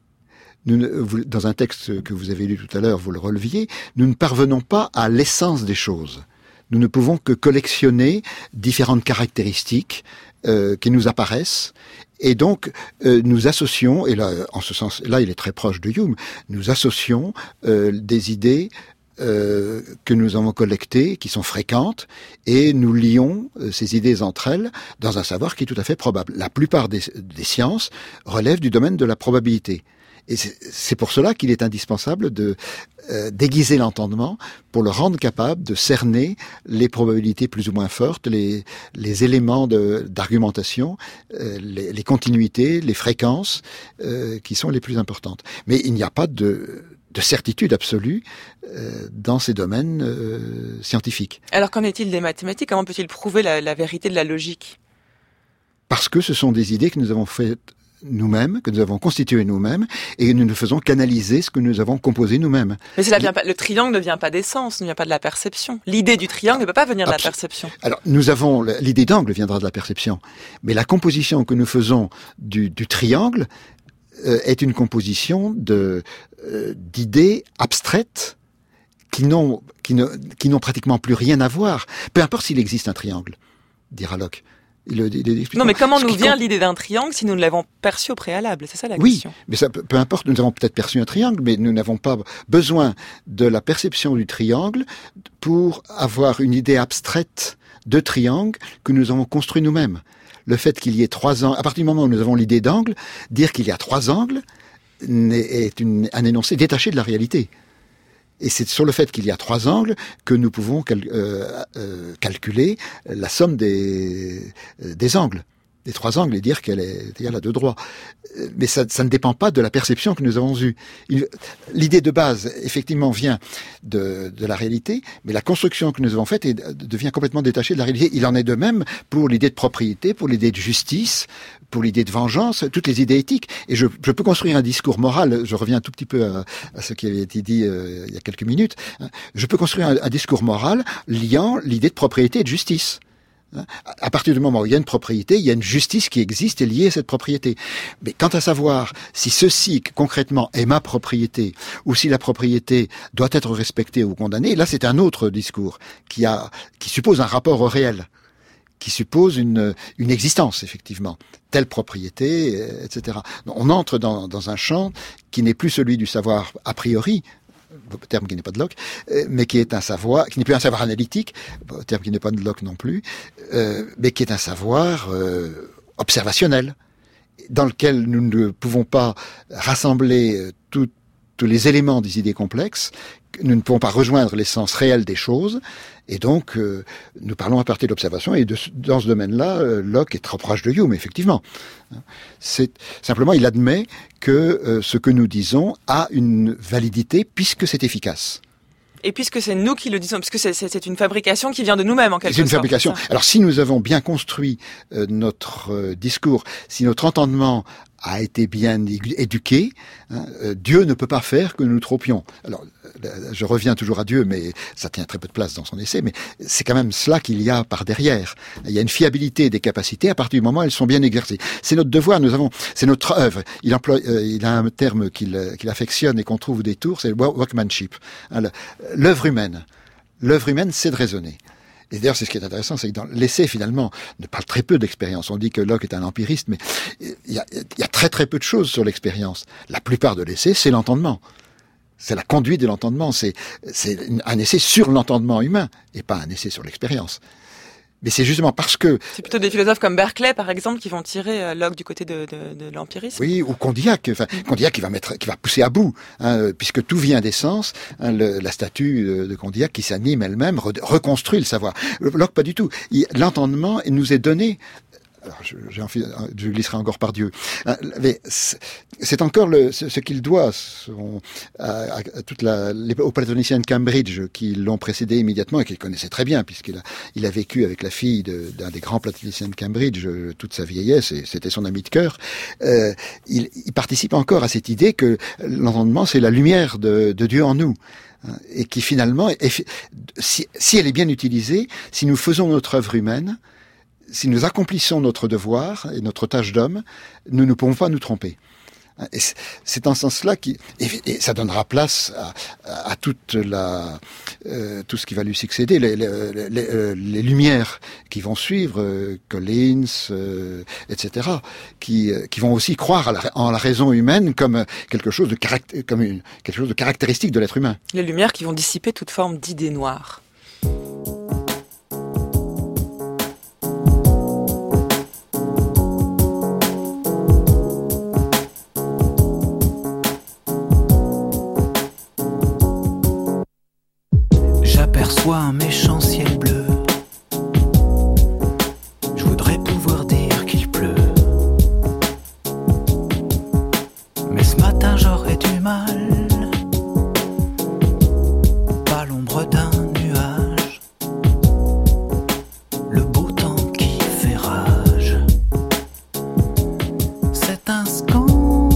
dans un texte que vous avez lu tout à l'heure, vous le releviez, nous ne parvenons pas à l'essence des choses. Nous ne pouvons que collectionner différentes caractéristiques qui nous apparaissent. Et donc, nous associons, et là, en ce sens, là, il est très proche de Hume, nous associons des idées que nous avons collectées, qui sont fréquentes, et nous lions ces idées entre elles dans un savoir qui est tout à fait probable. La plupart des sciences relèvent du domaine de la probabilité. Et c'est pour cela qu'il est indispensable de déguiser l'entendement pour le rendre capable de cerner les probabilités plus ou moins fortes, les éléments d'argumentation, les continuités, les fréquences qui sont les plus importantes. Mais il n'y a pas de certitude absolue dans ces domaines scientifiques. Alors qu'en est-il des mathématiques? Comment peut-il prouver la vérité de la logique? Parce que ce sont des idées que nous avons faites nous-mêmes, que nous avons constituées nous-mêmes, et nous ne faisons qu'analyser ce que nous avons composé nous-mêmes. Mais le triangle ne vient pas des sens, ne vient pas de la perception. L'idée du triangle ne peut pas venir de la perception. Alors, l'idée d'angle viendra de la perception, mais la composition que nous faisons du triangle est une composition d'idées abstraites qui n'ont pratiquement plus rien à voir. Peu importe s'il existe un triangle, dira Locke. Non, mais comment nous vient l'idée d'un triangle si nous ne l'avons perçu au préalable? C'est ça la question. Oui, mais ça, peu importe, nous avons peut-être perçu un triangle, mais nous n'avons pas besoin de la perception du triangle pour avoir une idée abstraite de triangle que nous avons construit nous-mêmes. Le fait qu'il y ait 3 angles, à partir du moment où nous avons l'idée d'angle, dire qu'il y a 3 angles est un énoncé détaché de la réalité. Et c'est sur le fait qu'il y a 3 angles que nous pouvons calculer la somme des angles, des 3 angles, et dire qu'elle est égale à 2 droits. Mais ça ne dépend pas de la perception que nous avons eue. L'idée de base, effectivement, vient de la réalité, mais la construction que nous avons faite devient complètement détachée de la réalité. Il en est de même pour l'idée de propriété, pour l'idée de justice, pour l'idée de vengeance, toutes les idées éthiques. Et je peux construire un discours moral, je reviens un tout petit peu à ce qui avait été dit il y a quelques minutes, je peux construire un discours moral liant l'idée de propriété et de justice. À partir du moment où il y a une propriété, il y a une justice qui existe et liée à cette propriété. Mais quant à savoir si ceci, concrètement, est ma propriété, ou si la propriété doit être respectée ou condamnée, là c'est un autre discours qui suppose un rapport au réel, qui suppose une existence, effectivement. Telle propriété, etc. On entre dans un champ qui n'est plus celui du savoir a priori, terme qui n'est pas de Locke, mais qui est un savoir, qui n'est plus un savoir analytique, terme qui n'est pas de Locke non plus, mais qui est un savoir observationnel, dans lequel nous ne pouvons pas rassembler tous les éléments des idées complexes, nous ne pouvons pas rejoindre l'essence réelle des choses, et donc nous parlons à partir de l'observation, et dans ce domaine-là, Locke est trop proche de Hume, effectivement. Simplement, il admet que ce que nous disons a une validité puisque c'est efficace. Et puisque c'est nous qui le disons, puisque c'est une fabrication qui vient de nous-mêmes en quelque sorte. C'est une fabrication. Alors si nous avons bien construit notre discours, si notre entendement a été bien éduqué, Dieu ne peut pas faire que nous nous trompions. Alors, je reviens toujours à Dieu, mais ça tient très peu de place dans son essai, mais c'est quand même cela qu'il y a par derrière. Il y a une fiabilité des capacités à partir du moment où elles sont bien exercées. C'est notre devoir, c'est notre œuvre. Il a un terme qu'il affectionne et qu'on trouve au détour, c'est le workmanship. L'œuvre humaine. L'œuvre humaine, c'est de raisonner. Et d'ailleurs, c'est ce qui est intéressant, c'est que dans l'essai, finalement, on parle très peu d'expérience. On dit que Locke est un empiriste, mais il y a très très peu de choses sur l'expérience. La plupart de l'essai, c'est l'entendement. C'est la conduite de l'entendement. C'est un essai sur l'entendement humain, et pas un essai sur l'expérience. Mais c'est justement parce que... C'est plutôt des philosophes comme Berkeley, par exemple, qui vont tirer Locke du côté de l'empirisme. Oui, ou Condillac. Condillac qui va pousser à bout, puisque tout vient des sens. La statue de Condillac qui s'anime elle-même reconstruit le savoir. Locke, pas du tout. L'entendement nous est donné... Alors, je glisserai encore par Dieu. Mais c'est encore ce qu'il doit aux platoniciens de Cambridge qui l'ont précédé immédiatement et qu'il connaissait très bien, puisqu'il a vécu avec la fille d'un des grands platoniciens de Cambridge toute sa vieillesse, et c'était son ami de cœur. Il participe encore à cette idée que l'entendement, c'est la lumière de Dieu en nous. Et qui finalement, si elle est bien utilisée, si nous faisons notre œuvre humaine, si nous accomplissons notre devoir et notre tâche d'homme, nous ne pouvons pas nous tromper. Et c'est en ce sens-là et ça donnera place à toute tout ce qui va lui succéder, les lumières qui vont suivre, Collins, etc., qui vont aussi croire en la raison humaine comme quelque chose de caractéristique de l'être humain. Les lumières qui vont dissiper toute forme d'idées noires. J'aperçois un méchant ciel bleu. Je voudrais pouvoir dire qu'il pleut. Mais ce matin j'aurais du mal. Pas l'ombre d'un nuage. Le beau temps qui fait rage. C'est un scandale.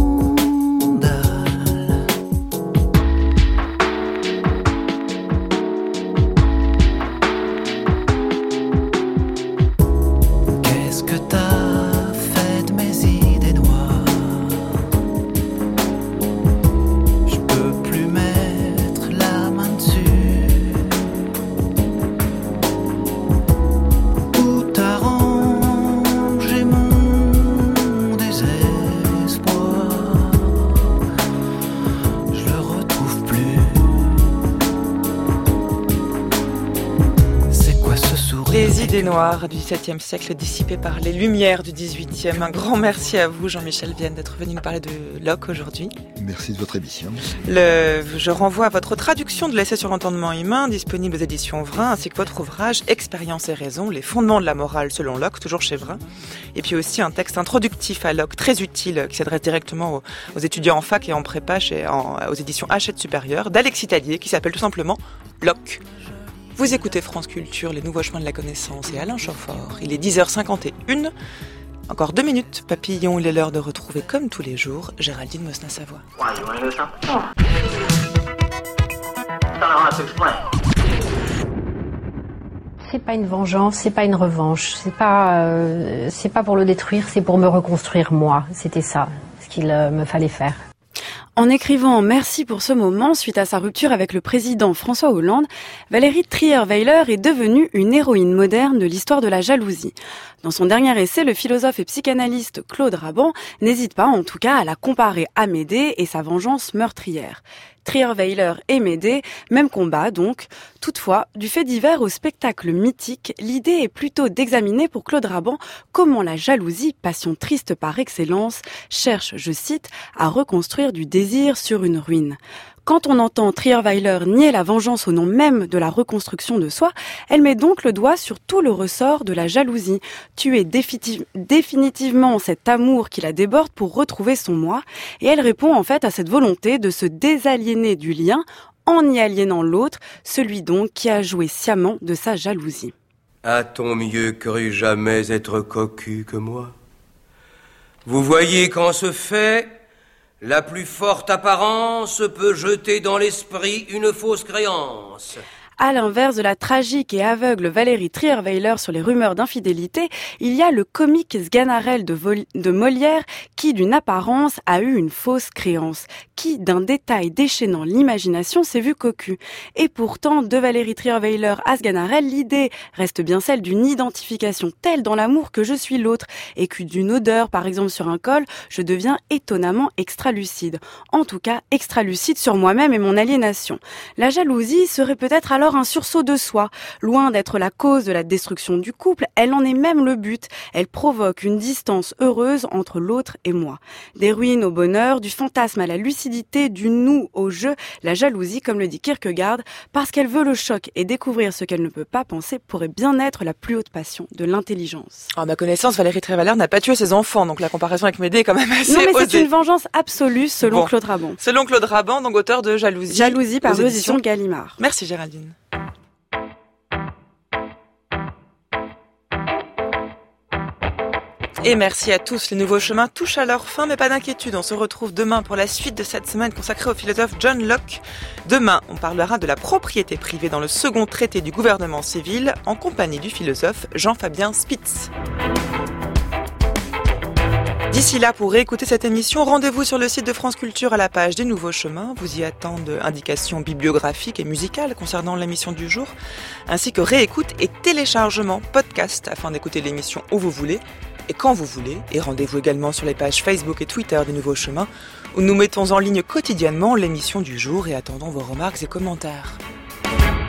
Les idées noires du XVIIe siècle dissipées par les lumières du XVIIIe. Un grand merci à vous, Jean-Michel Vienne, d'être venu nous parler de Locke aujourd'hui. Merci de votre émission. Je renvoie à votre traduction de l'essai sur l'entendement humain, disponible aux éditions Vrin, ainsi que votre ouvrage Expérience et raison, les fondements de la morale selon Locke, toujours chez Vrin. Et puis aussi un texte introductif à Locke, très utile, qui s'adresse directement aux étudiants en fac et en prépa aux éditions Hachette Supérieure, d'Alexis Tallier, qui s'appelle tout simplement Locke. Vous écoutez France Culture, les nouveaux chemins de la connaissance et Alain Chamfort. Il est 10h51. Encore 2 minutes, papillon, il est l'heure de retrouver comme tous les jours Géraldine Mosna-Savoie. C'est pas une vengeance, c'est pas une revanche, c'est pas pour le détruire, c'est pour me reconstruire moi. C'était ça, ce qu'il me fallait faire. En écrivant « Merci pour ce moment » suite à sa rupture avec le président François Hollande, Valérie Trierweiler est devenue une héroïne moderne de l'histoire de la jalousie. Dans son dernier essai, le philosophe et psychanalyste Claude Raban n'hésite pas en tout cas à la comparer à Médée et sa vengeance meurtrière. Trierweiler et Médée, même combat donc. Toutefois, du fait divers au spectacle mythique, l'idée est plutôt d'examiner pour Claude Raban comment la jalousie, passion triste par excellence, cherche, je cite, à reconstruire du désir sur une ruine. Quand on entend Trierweiler nier la vengeance au nom même de la reconstruction de soi, elle met donc le doigt sur tout le ressort de la jalousie. Tuer définitivement cet amour qui la déborde pour retrouver son moi. Et elle répond en fait à cette volonté de se désaliéner du lien en y aliénant l'autre, celui donc qui a joué sciemment de sa jalousie. A-t-on mieux cru jamais être cocu que moi ? Vous voyez qu'en ce fait, la plus forte apparence peut jeter dans l'esprit une fausse créance. À l'inverse de la tragique et aveugle Valérie Trierweiler sur les rumeurs d'infidélité, il y a le comique Sganarelle de Molière qui, d'une apparence, a eu une fausse créance, qui, d'un détail déchaînant l'imagination, s'est vu cocu. Et pourtant, de Valérie Trierweiler à Sganarelle, l'idée reste bien celle d'une identification telle dans l'amour que je suis l'autre, et que d'une odeur, par exemple sur un col, je deviens étonnamment extralucide. En tout cas, extralucide sur moi-même et mon aliénation. La jalousie serait peut-être alors un sursaut de soi. Loin d'être la cause de la destruction du couple, elle en est même le but. Elle provoque une distance heureuse entre l'autre et moi. Des ruines au bonheur, du fantasme à la lucidité, du nous au jeu, la jalousie, comme le dit Kierkegaard, parce qu'elle veut le choc et découvrir ce qu'elle ne peut pas penser, pourrait bien être la plus haute passion de l'intelligence. À ma connaissance, Valérie Trierweiler n'a pas tué ses enfants, donc la comparaison avec Médée est quand même assez osée. Non, mais c'est une vengeance absolue, selon Claude Raban. Selon Claude Raban, donc auteur de Jalousie. Jalousie par l'édition Gallimard. Merci Géraldine. Et merci à tous. Les nouveaux chemins touchent à leur fin, mais pas d'inquiétude. On se retrouve demain pour la suite de cette semaine consacrée au philosophe John Locke. Demain, on parlera de la propriété privée dans le second traité du gouvernement civil en compagnie du philosophe Jean-Fabien Spitz. D'ici là, pour réécouter cette émission, rendez-vous sur le site de France Culture à la page des Nouveaux Chemins. Vous y attendent indications bibliographiques et musicales concernant l'émission du jour, ainsi que réécoute et téléchargement podcast afin d'écouter l'émission où vous voulez et quand vous voulez. Et rendez-vous également sur les pages Facebook et Twitter des Nouveaux Chemins, où nous mettons en ligne quotidiennement l'émission du jour et attendons vos remarques et commentaires.